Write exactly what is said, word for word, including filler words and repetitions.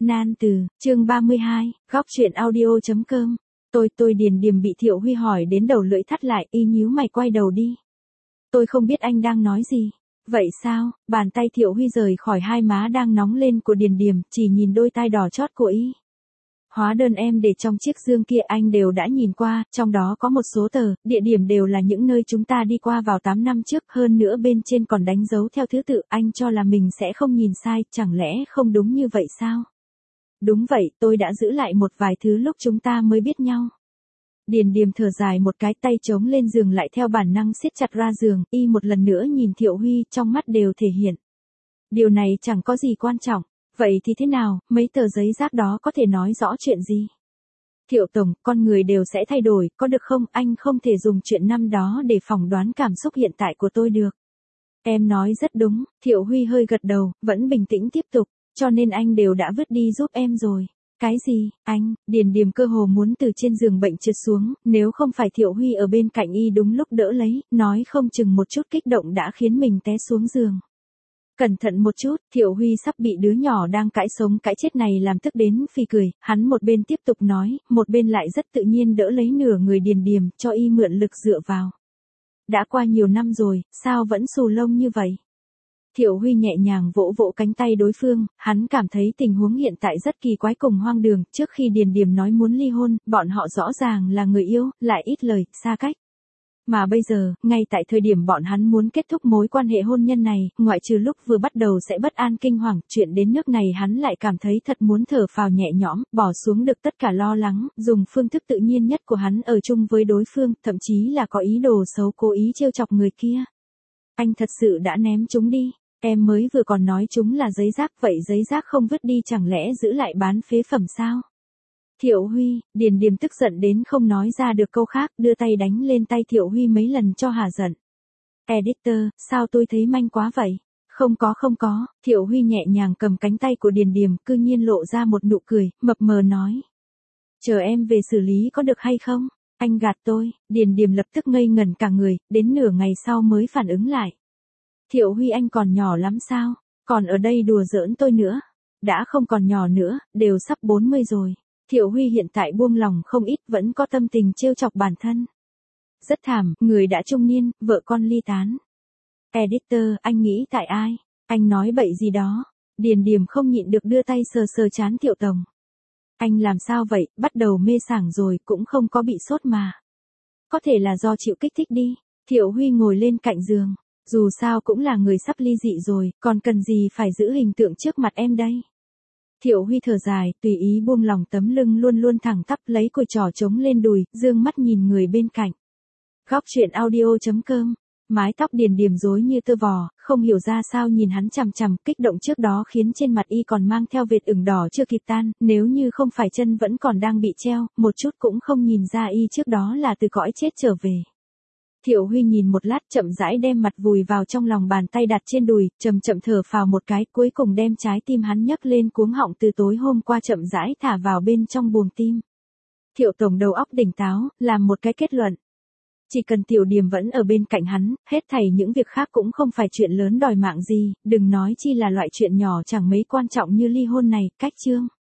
Nan từ, chương ba mươi hai, góc truyện audio.com. Tôi, tôi Điền Điềm bị Thiệu Huy hỏi đến đầu lưỡi thắt lại, y nhíu mày quay đầu đi. Tôi không biết anh đang nói gì. Vậy sao? Bàn tay Thiệu Huy rời khỏi hai má đang nóng lên của Điền Điềm, chỉ nhìn đôi tai đỏ chót của y. Hóa đơn em để trong chiếc dương kia anh đều đã nhìn qua, trong đó có một số tờ, địa điểm đều là những nơi chúng ta đi qua vào tám năm trước, hơn nữa bên trên còn đánh dấu theo thứ tự, anh cho là mình sẽ không nhìn sai, chẳng lẽ không đúng như vậy sao? Đúng vậy, tôi đã giữ lại một vài thứ lúc chúng ta mới biết nhau. Điền Điềm thở dài một cái, tay chống lên giường lại theo bản năng siết chặt ra giường, y một lần nữa nhìn Thiệu Huy, trong mắt đều thể hiện. Điều này chẳng có gì quan trọng. Vậy thì thế nào, mấy tờ giấy rác đó có thể nói rõ chuyện gì? Thiệu Tổng, con người đều sẽ thay đổi, có được không? Anh không thể dùng chuyện năm đó để phỏng đoán cảm xúc hiện tại của tôi được. Em nói rất đúng, Thiệu Huy hơi gật đầu, vẫn bình tĩnh tiếp tục, cho nên anh đều đã vứt đi giúp em rồi. Cái gì, anh? Điền Điềm cơ hồ muốn từ trên giường bệnh trượt xuống, nếu không phải Thiệu Huy ở bên cạnh y đúng lúc đỡ lấy, nói không chừng một chút kích động đã khiến mình té xuống giường. Cẩn thận một chút, Thiệu Huy sắp bị đứa nhỏ đang cãi sống cãi chết này làm tức đến phì cười, hắn một bên tiếp tục nói, một bên lại rất tự nhiên đỡ lấy nửa người Điền Điềm, cho y mượn lực dựa vào. Đã qua nhiều năm rồi, sao vẫn xù lông như vậy? Thiệu Huy nhẹ nhàng vỗ vỗ cánh tay đối phương, hắn cảm thấy tình huống hiện tại rất kỳ quái cùng hoang đường, trước khi Điền Điềm nói muốn ly hôn, bọn họ rõ ràng là người yêu, lại ít lời, xa cách. Mà bây giờ, ngay tại thời điểm bọn hắn muốn kết thúc mối quan hệ hôn nhân này, ngoại trừ lúc vừa bắt đầu sẽ bất an kinh hoàng, chuyện đến nước này hắn lại cảm thấy thật muốn thở phào nhẹ nhõm, bỏ xuống được tất cả lo lắng, dùng phương thức tự nhiên nhất của hắn ở chung với đối phương, thậm chí là có ý đồ xấu cố ý trêu chọc người kia. Anh thật sự đã ném chúng đi, em mới vừa còn nói chúng là giấy rác, vậy giấy rác không vứt đi chẳng lẽ giữ lại bán phế phẩm sao? Thiệu Huy, Điền Điềm tức giận đến không nói ra được câu khác, đưa tay đánh lên tay Thiệu Huy mấy lần cho hả giận. Editor, sao tôi thấy manh quá vậy? Không có không có, Thiệu Huy nhẹ nhàng cầm cánh tay của Điền Điềm, cư nhiên lộ ra một nụ cười, mập mờ nói. Chờ em về xử lý có được hay không? Anh gạt tôi, Điền Điềm lập tức ngây ngẩn cả người, đến nửa ngày sau mới phản ứng lại. Thiệu Huy anh còn nhỏ lắm sao? Còn ở đây đùa giỡn tôi nữa? Đã không còn nhỏ nữa, đều sắp bốn mươi rồi. Thiệu Huy hiện tại buông lòng không ít, vẫn có tâm tình trêu chọc bản thân. Rất thảm, người đã trung niên, vợ con ly tán. Editor, anh nghĩ tại ai? Anh nói bậy gì đó? Điền Điềm không nhịn được đưa tay sờ sờ trán Thiệu Tổng. Anh làm sao vậy, bắt đầu mê sảng rồi, cũng không có bị sốt mà. Có thể là do chịu kích thích đi. Thiệu Huy ngồi lên cạnh giường. Dù sao cũng là người sắp ly dị rồi, còn cần gì phải giữ hình tượng trước mặt em đây? Thiệu Huy thở dài, tùy ý buông lòng tấm lưng luôn luôn thẳng tắp, lấy cùi trò chống lên đùi, dương mắt nhìn người bên cạnh. Góc truyện audio.com. Mái tóc Điền Điềm rối như tơ vò, không hiểu ra sao nhìn hắn chằm chằm, kích động trước đó khiến trên mặt y còn mang theo vệt ửng đỏ chưa kịp tan, nếu như không phải chân vẫn còn đang bị treo, một chút cũng không nhìn ra y trước đó là từ cõi chết trở về. Thiệu Huy nhìn một lát, chậm rãi đem mặt vùi vào trong lòng bàn tay đặt trên đùi, chậm chậm thở phào một cái, cuối cùng đem trái tim hắn nhấc lên cuống họng từ tối hôm qua chậm rãi thả vào bên trong buồng tim. Thiệu Tổng đầu óc tỉnh táo, làm một cái kết luận. Chỉ cần Tiểu Điềm vẫn ở bên cạnh hắn, hết thảy những việc khác cũng không phải chuyện lớn đòi mạng gì, đừng nói chi là loại chuyện nhỏ chẳng mấy quan trọng như ly hôn này, cách chương.